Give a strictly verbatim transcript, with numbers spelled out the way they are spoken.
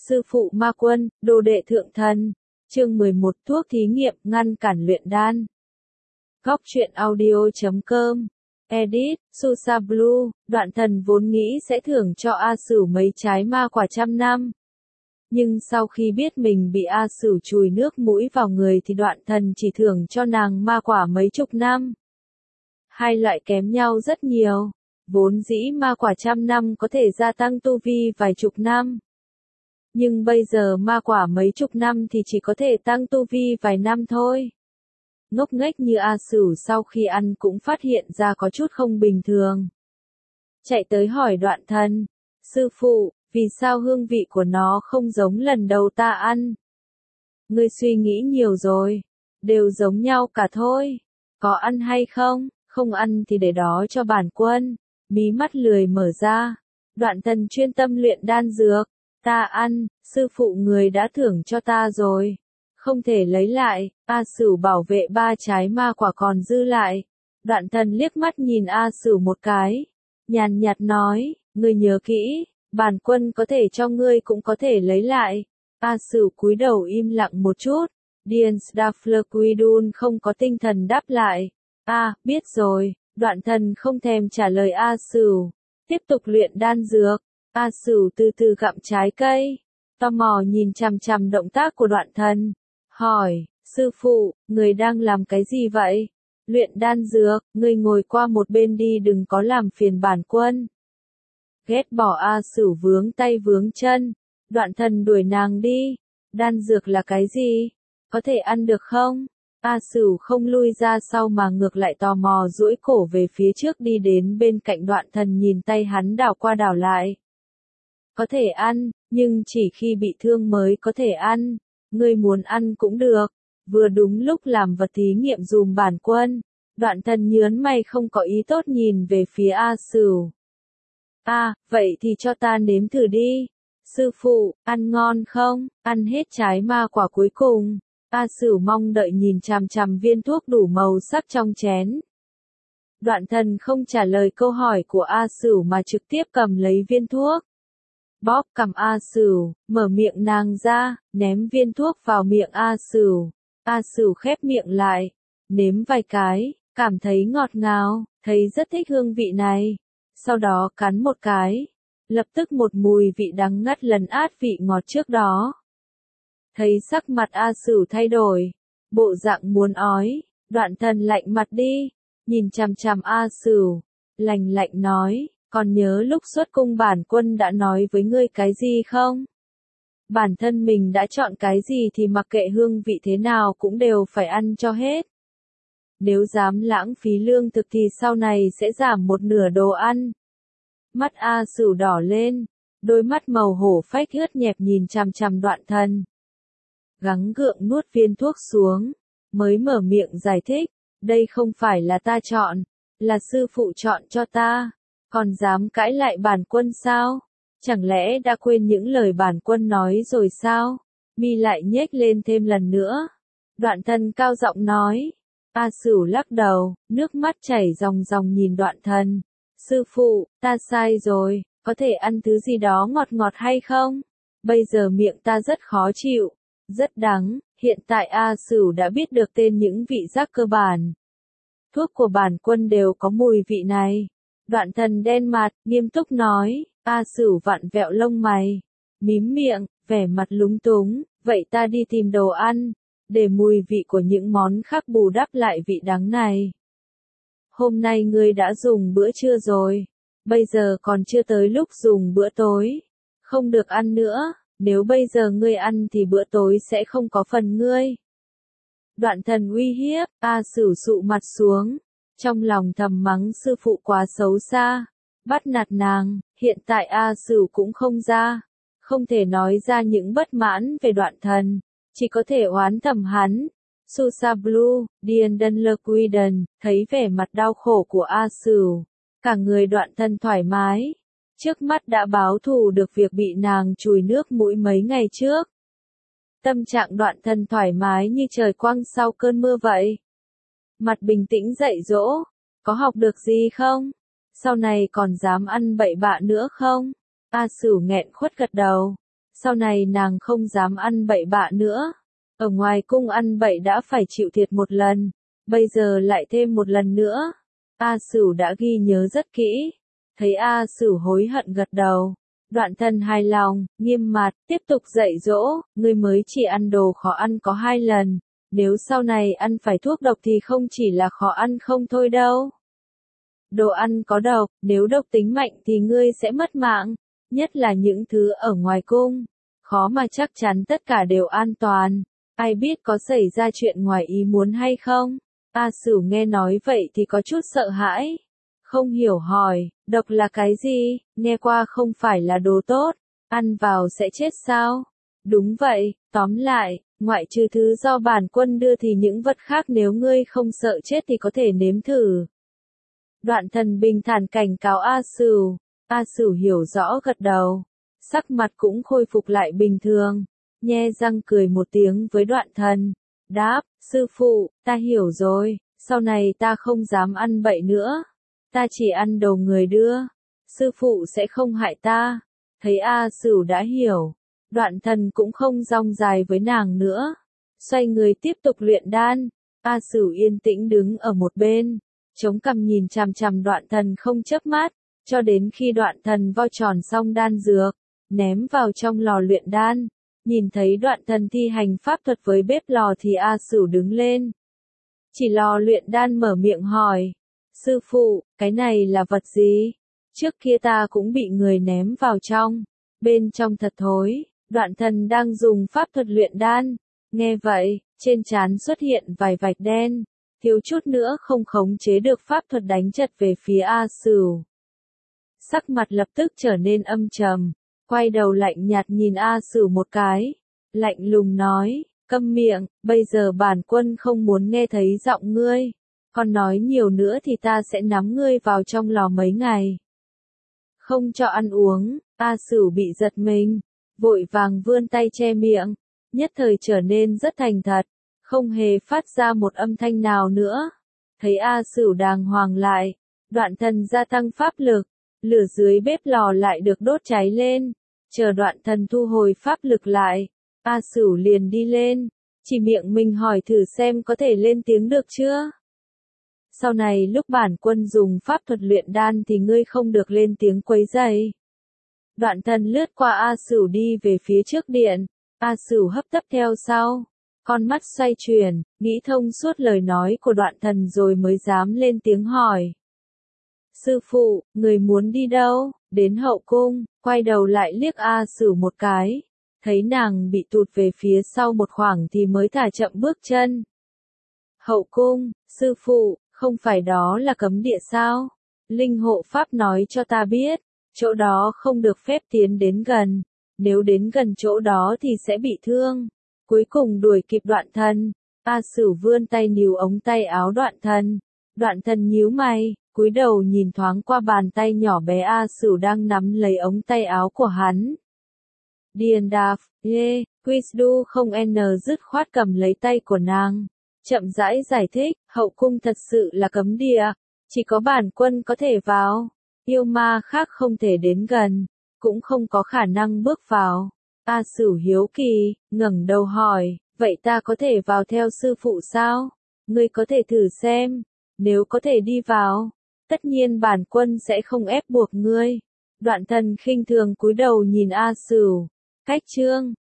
Sư phụ ma quân, đồ đệ thượng thần. Chương mười một thuốc thí nghiệm ngăn cản luyện đan. Góc truyện audio chấm com. Edit, Susa Blue, đoạn thần vốn nghĩ sẽ thưởng cho A Sửu mấy trái ma quả trăm năm. Nhưng sau khi biết mình bị A Sửu chùi nước mũi vào người thì đoạn thần chỉ thưởng cho nàng ma quả mấy chục năm. Hai loại kém nhau rất nhiều. Vốn dĩ ma quả trăm năm có thể gia tăng tu vi vài chục năm. Nhưng bây giờ ma quả mấy chục năm thì chỉ có thể tăng tu vi vài năm thôi. Ngốc nghếch như A Sửu sau khi ăn cũng phát hiện ra có chút không bình thường. Chạy tới hỏi đoạn thần, sư phụ, vì sao hương vị của nó không giống lần đầu ta ăn? Ngươi suy nghĩ nhiều rồi, đều giống nhau cả thôi. Có ăn hay không? Không ăn thì để đó cho bản quân. Mí mắt lười mở ra. Đoạn thần chuyên tâm luyện đan dược. Ta ăn, sư phụ người đã thưởng cho ta rồi. Không thể lấy lại. A Sửu bảo vệ ba trái ma quả còn dư lại. Đoạn thần liếc mắt nhìn A Sửu một cái. Nhàn nhạt nói, ngươi nhớ kỹ, bản quân có thể cho ngươi cũng có thể lấy lại. A Sửu cúi đầu im lặng một chút. Dien Staflerquidun không có tinh thần đáp lại. A, à, biết rồi. Đoạn thần không thèm trả lời A Sửu. Tiếp tục luyện đan dược. A Sửu từ từ gặm trái cây. Tò mò nhìn chằm chằm động tác của đoạn thần. Hỏi, sư phụ, người đang làm cái gì vậy? Luyện đan dược, người ngồi qua một bên đi đừng có làm phiền bản quân. Ghét bỏ A Sửu vướng tay vướng chân. Đoạn thần đuổi nàng đi. Đan dược là cái gì? Có thể ăn được không? A Sửu không lui ra sau mà ngược lại tò mò duỗi cổ về phía trước đi đến bên cạnh đoạn thần nhìn tay hắn đảo qua đảo lại. Có thể ăn, nhưng chỉ khi bị thương mới có thể ăn. Ngươi muốn ăn cũng được. Vừa đúng lúc làm vật thí nghiệm dùm bản quân. Đoạn thần nhớn mày không có ý tốt nhìn về phía A Sửu. A, à, vậy thì cho ta nếm thử đi. Sư phụ, ăn ngon không? Ăn hết trái ma quả cuối cùng. A Sửu mong đợi nhìn chằm chằm viên thuốc đủ màu sắc trong chén. Đoạn thần không trả lời câu hỏi của A Sửu mà trực tiếp cầm lấy viên thuốc. Bóp cầm A Sửu, mở miệng nàng ra, ném viên thuốc vào miệng A Sửu. A Sửu khép miệng lại, nếm vài cái, cảm thấy ngọt ngào, thấy rất thích hương vị này. Sau đó cắn một cái, lập tức một mùi vị đắng ngắt lấn át vị ngọt trước đó. Thấy sắc mặt A Sửu thay đổi, bộ dạng muốn ói, đoạn thần lạnh mặt đi, nhìn chằm chằm A Sửu, lạnh lạnh nói, còn nhớ lúc xuất cung bản quân đã nói với ngươi cái gì không? Bản thân mình đã chọn cái gì thì mặc kệ hương vị thế nào cũng đều phải ăn cho hết. Nếu dám lãng phí lương thực thì sau này sẽ giảm một nửa đồ ăn. Mắt A Sửu đỏ lên, đôi mắt màu hổ phách ướt nhẹp nhìn chằm chằm đoạn thần. Gắng gượng nuốt viên thuốc xuống, mới mở miệng giải thích, đây không phải là ta chọn, là sư phụ chọn cho ta, còn dám cãi lại bản quân sao? Chẳng lẽ đã quên những lời bản quân nói rồi sao? Mi lại nhếch lên thêm lần nữa. Đoạn thần cao giọng nói. A Sửu lắc đầu, nước mắt chảy ròng ròng nhìn đoạn thần. Sư phụ, ta sai rồi, có thể ăn thứ gì đó ngọt ngọt hay không? Bây giờ miệng ta rất khó chịu. Rất đắng, hiện tại A Sửu đã biết được tên những vị giác cơ bản. Thuốc của bản quân đều có mùi vị này. Đoạn thần đen mặt, nghiêm túc nói, A Sửu vặn vẹo lông mày, mím miệng, vẻ mặt lúng túng, vậy ta đi tìm đồ ăn, để mùi vị của những món khác bù đắp lại vị đắng này. Hôm nay ngươi đã dùng bữa trưa rồi, bây giờ còn chưa tới lúc dùng bữa tối, không được ăn nữa. Nếu bây giờ ngươi ăn thì bữa tối sẽ không có phần ngươi. Đoạn thần uy hiếp, A Sửu sụ mặt xuống. Trong lòng thầm mắng sư phụ quá xấu xa. Bắt nạt nàng, hiện tại A Sửu cũng không ra. Không thể nói ra những bất mãn về đoạn thần. Chỉ có thể oán thầm hắn. Susa Blue, Dien Dunlerquiden, thấy vẻ mặt đau khổ của A Sửu. Cả người đoạn thần thoải mái. Trước mắt đã báo thù được việc bị nàng chùi nước mũi mấy ngày trước. Tâm trạng đoạn thần thoải mái như trời quang sau cơn mưa vậy. Mặt bình tĩnh dạy dỗ, có học được gì không? Sau này còn dám ăn bậy bạ nữa không? A Sửu nghẹn khuất gật đầu. Sau này nàng không dám ăn bậy bạ nữa. Ở ngoài cung ăn bậy đã phải chịu thiệt một lần, bây giờ lại thêm một lần nữa. A Sửu đã ghi nhớ rất kỹ. Thấy A Sửu hối hận gật đầu. Đoạn Thần hài lòng, nghiêm mặt, tiếp tục dạy dỗ, ngươi mới chỉ ăn đồ khó ăn có hai lần. Nếu sau này ăn phải thuốc độc thì không chỉ là khó ăn không thôi đâu. Đồ ăn có độc, nếu độc tính mạnh thì ngươi sẽ mất mạng, nhất là những thứ ở ngoài cung. Khó mà chắc chắn tất cả đều an toàn, ai biết có xảy ra chuyện ngoài ý muốn hay không. A Sửu nghe nói vậy thì có chút sợ hãi. Không hiểu hỏi, độc là cái gì, nghe qua không phải là đồ tốt, ăn vào sẽ chết sao? Đúng vậy, tóm lại, ngoại trừ thứ do bản quân đưa thì những vật khác nếu ngươi không sợ chết thì có thể nếm thử. Đoạn Thần bình thản cảnh cáo A Sửu. A Sửu hiểu rõ gật đầu, sắc mặt cũng khôi phục lại bình thường, nhe răng cười một tiếng với Đoạn Thần, đáp, sư phụ, ta hiểu rồi, sau này ta không dám ăn bậy nữa, ta chỉ ăn đồ người đưa, sư phụ sẽ không hại ta. Thấy A Sửu đã hiểu, Đoạn Thần cũng không rong dài với nàng nữa, xoay người tiếp tục luyện đan. A Sửu yên tĩnh đứng ở một bên, chống cằm nhìn chằm chằm Đoạn Thần không chớp mắt, cho đến khi Đoạn Thần vo tròn xong đan dược, ném vào trong lò luyện đan. Nhìn thấy Đoạn Thần thi hành pháp thuật với bếp lò thì A Sửu đứng lên. Chỉ lò luyện đan mở miệng hỏi, sư phụ, cái này là vật gì? Trước kia ta cũng bị người ném vào trong, bên trong thật thối. Đoạn Thần đang dùng pháp thuật luyện đan, nghe vậy, trên trán xuất hiện vài vạch đen, thiếu chút nữa không khống chế được pháp thuật đánh chật về phía A Sửu. Sắc mặt lập tức trở nên âm trầm, quay đầu lạnh nhạt nhìn A Sửu một cái, lạnh lùng nói, câm miệng, bây giờ bản quân không muốn nghe thấy giọng ngươi, còn nói nhiều nữa thì ta sẽ nắm ngươi vào trong lò mấy ngày. Không cho ăn uống. A Sửu bị giật mình, vội vàng vươn tay che miệng, nhất thời trở nên rất thành thật, không hề phát ra một âm thanh nào nữa. Thấy A Sửu đàng hoàng lại, Đoạn Thần gia tăng pháp lực, lửa dưới bếp lò lại được đốt cháy lên, chờ Đoạn Thần thu hồi pháp lực lại, A Sửu liền đi lên, chỉ miệng mình hỏi thử xem có thể lên tiếng được chưa. Sau này lúc bản quân dùng pháp thuật luyện đan thì ngươi không được lên tiếng quấy rầy. Đoạn Thần lướt qua A Sửu đi về phía trước điện, A Sửu hấp tấp theo sau, con mắt xoay chuyển, nghĩ thông suốt lời nói của Đoạn Thần rồi mới dám lên tiếng hỏi. Sư phụ, người muốn đi đâu? Đến hậu cung, quay đầu lại liếc A Sửu một cái, thấy nàng bị tụt về phía sau một khoảng thì mới thả chậm bước chân. Hậu cung, sư phụ, không phải đó là cấm địa sao? Linh hộ pháp nói cho ta biết, chỗ đó không được phép tiến đến gần, nếu đến gần chỗ đó thì sẽ bị thương. Cuối cùng đuổi kịp Đoạn Thần, A Sửu vươn tay níu ống tay áo Đoạn Thần. Đoạn Thần nhíu mày, cúi đầu nhìn thoáng qua bàn tay nhỏ bé A Sửu đang nắm lấy ống tay áo của hắn. Điền Đạp, Lê, Quizdu không n dứt khoát cầm lấy tay của nàng, chậm rãi giải thích, hậu cung thật sự là cấm địa, chỉ có bản quân có thể vào, yêu ma khác không thể đến gần, cũng không có khả năng bước vào. A Sửu hiếu kỳ, ngẩng đầu hỏi, vậy ta có thể vào theo sư phụ sao? Ngươi có thể thử xem, nếu có thể đi vào, tất nhiên bản quân sẽ không ép buộc ngươi. Đoạn Thần khinh thường cúi đầu nhìn A Sửu, cách chương.